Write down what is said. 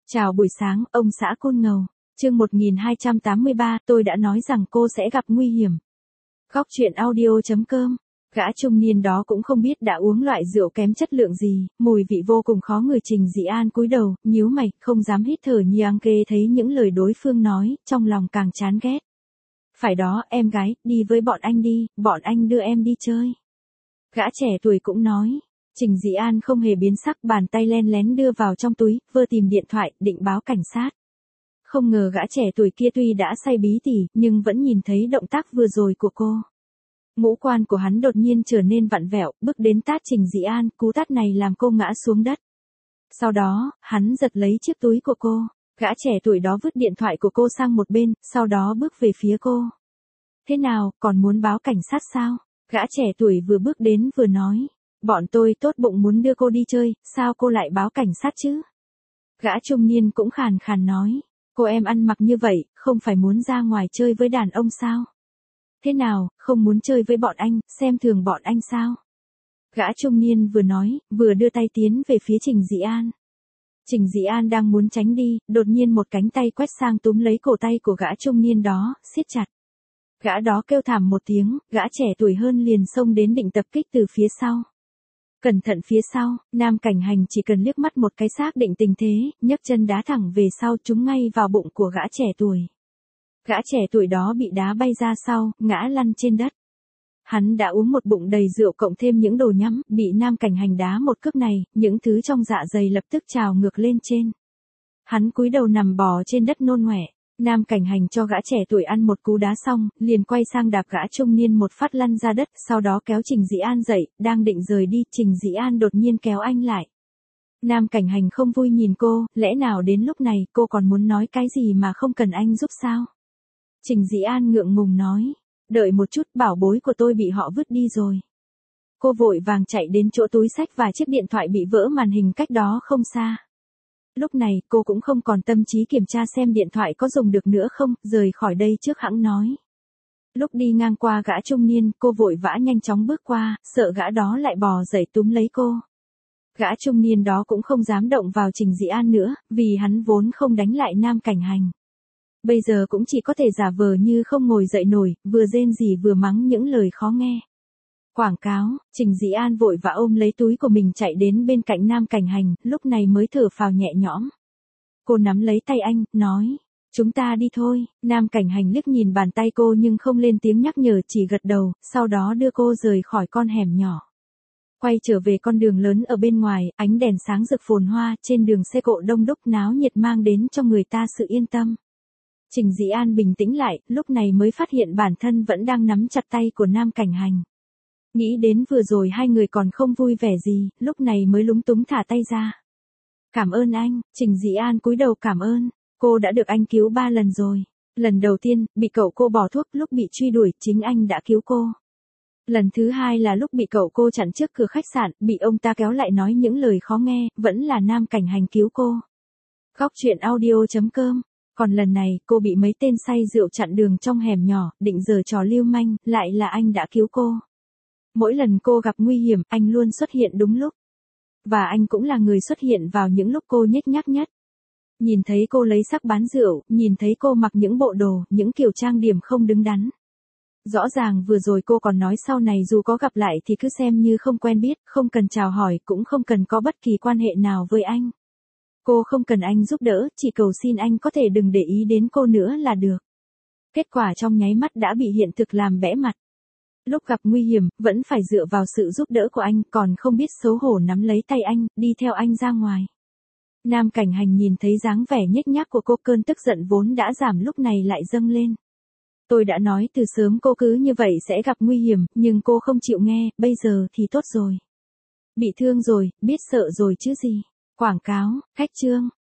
Chào buổi sáng, ông xã Côn Ngầu. Chương 1283, tôi đã nói rằng cô sẽ gặp nguy hiểm. Góc truyện audio.com. Gã trung niên đó cũng không biết đã uống loại rượu kém chất lượng gì, mùi vị vô cùng khó ngửi. Trình Dĩ An cúi đầu, nhíu mày, không dám hít thở. Nhiang Kê thấy những lời đối phương nói, trong lòng càng chán ghét. Phải đó, em gái, đi với bọn anh đi, bọn anh đưa em đi chơi. Gã trẻ tuổi cũng nói. Trình Dĩ An không hề biến sắc, bàn tay len lén đưa vào trong túi, vơ tìm điện thoại, định báo cảnh sát. Không ngờ gã trẻ tuổi kia tuy đã say bí tỉ, nhưng vẫn nhìn thấy động tác vừa rồi của cô. Ngũ quan của hắn đột nhiên trở nên vặn vẹo, bước đến tát Trình Dĩ An, cú tát này làm cô ngã xuống đất. Sau đó, hắn giật lấy chiếc túi của cô. Gã trẻ tuổi đó vứt điện thoại của cô sang một bên, sau đó bước về phía cô. Thế nào, còn muốn báo cảnh sát sao? Gã trẻ tuổi vừa bước đến vừa nói. Bọn tôi tốt bụng muốn đưa cô đi chơi, sao cô lại báo cảnh sát chứ? Gã trung niên cũng khàn khàn nói. Cô em ăn mặc như vậy, không phải muốn ra ngoài chơi với đàn ông sao? Thế nào, không muốn chơi với bọn anh, xem thường bọn anh sao? Gã trung niên vừa nói, vừa đưa tay tiến về phía Trình Dĩ An. Trình Dĩ An đang muốn tránh đi, đột nhiên một cánh tay quét sang túm lấy cổ tay của gã trung niên đó, siết chặt. Gã đó kêu thảm một tiếng, gã trẻ tuổi hơn liền xông đến định tập kích từ phía sau. Cẩn thận phía sau, Nam Cảnh Hành chỉ cần liếc mắt một cái xác định tình thế, nhấc chân đá thẳng về sau, trúng ngay vào bụng của gã trẻ tuổi. Gã trẻ tuổi đó bị đá bay ra sau, ngã lăn trên đất. Hắn đã uống một bụng đầy rượu cộng thêm những đồ nhắm, bị Nam Cảnh Hành đá một cước này, những thứ trong dạ dày lập tức trào ngược lên trên. Hắn cúi đầu nằm bò trên đất nôn ngoẻ. Nam Cảnh Hành cho gã trẻ tuổi ăn một cú đá xong, liền quay sang đạp gã trung niên một phát lăn ra đất, sau đó kéo Trình Dĩ An dậy, đang định rời đi, Trình Dĩ An đột nhiên kéo anh lại. Nam Cảnh Hành không vui nhìn cô, lẽ nào đến lúc này cô còn muốn nói cái gì mà không cần anh giúp sao? Trình Dĩ An ngượng ngùng nói, đợi một chút, bảo bối của tôi bị họ vứt đi rồi. Cô vội vàng chạy đến chỗ túi xách và chiếc điện thoại bị vỡ màn hình cách đó không xa. Lúc này, cô cũng không còn tâm trí kiểm tra xem điện thoại có dùng được nữa không, rời khỏi đây trước hẵng nói. Lúc đi ngang qua gã trung niên, cô vội vã nhanh chóng bước qua, sợ gã đó lại bò dậy túm lấy cô. Gã trung niên đó cũng không dám động vào Trình Dĩ An nữa, vì hắn vốn không đánh lại Nam Cảnh Hành. Bây giờ cũng chỉ có thể giả vờ như không ngồi dậy nổi, vừa rên rỉ vừa mắng những lời khó nghe. Quảng cáo, Trình Dĩ An vội vã ôm lấy túi của mình chạy đến bên cạnh Nam Cảnh Hành, lúc này mới thở phào nhẹ nhõm. Cô nắm lấy tay anh, nói, chúng ta đi thôi. Nam Cảnh Hành liếc nhìn bàn tay cô nhưng không lên tiếng nhắc nhở, chỉ gật đầu, sau đó đưa cô rời khỏi con hẻm nhỏ. Quay trở về con đường lớn ở bên ngoài, ánh đèn sáng rực phồn hoa, trên đường xe cộ đông đúc náo nhiệt mang đến cho người ta sự yên tâm. Trình Dĩ An bình tĩnh lại, lúc này mới phát hiện bản thân vẫn đang nắm chặt tay của Nam Cảnh Hành. Nghĩ đến vừa rồi hai người còn không vui vẻ gì, lúc này mới lúng túng thả tay ra. Cảm ơn anh, Trình Dĩ An cúi đầu cảm ơn, cô đã được anh cứu 3 lần rồi. Lần đầu tiên, bị cậu cô bỏ thuốc, lúc bị truy đuổi, chính anh đã cứu cô. Lần thứ hai là lúc bị cậu cô chặn trước cửa khách sạn, bị ông ta kéo lại nói những lời khó nghe, vẫn là Nam Cảnh Hành cứu cô. Góc truyện audio.com. Còn lần này, cô bị mấy tên say rượu chặn đường trong hẻm nhỏ, định giở trò lưu manh, lại là anh đã cứu cô. Mỗi lần cô gặp nguy hiểm, anh luôn xuất hiện đúng lúc. Và anh cũng là người xuất hiện vào những lúc cô nhếch nhác nhất. Nhìn thấy cô lấy sắc bán rượu, nhìn thấy cô mặc những bộ đồ, những kiểu trang điểm không đứng đắn. Rõ ràng vừa rồi cô còn nói sau này dù có gặp lại thì cứ xem như không quen biết, không cần chào hỏi, cũng không cần có bất kỳ quan hệ nào với anh. Cô không cần anh giúp đỡ, chỉ cầu xin anh có thể đừng để ý đến cô nữa là được. Kết quả trong nháy mắt đã bị hiện thực làm bẽ mặt. Lúc gặp nguy hiểm, vẫn phải dựa vào sự giúp đỡ của anh, còn không biết xấu hổ nắm lấy tay anh, đi theo anh ra ngoài. Nam Cảnh Hành nhìn thấy dáng vẻ nhếch nhác của cô, cơn tức giận vốn đã giảm lúc này lại dâng lên. Tôi đã nói từ sớm cô cứ như vậy sẽ gặp nguy hiểm, nhưng cô không chịu nghe, bây giờ thì tốt rồi. Bị thương rồi, biết sợ rồi chứ gì. Quảng cáo, khách chương.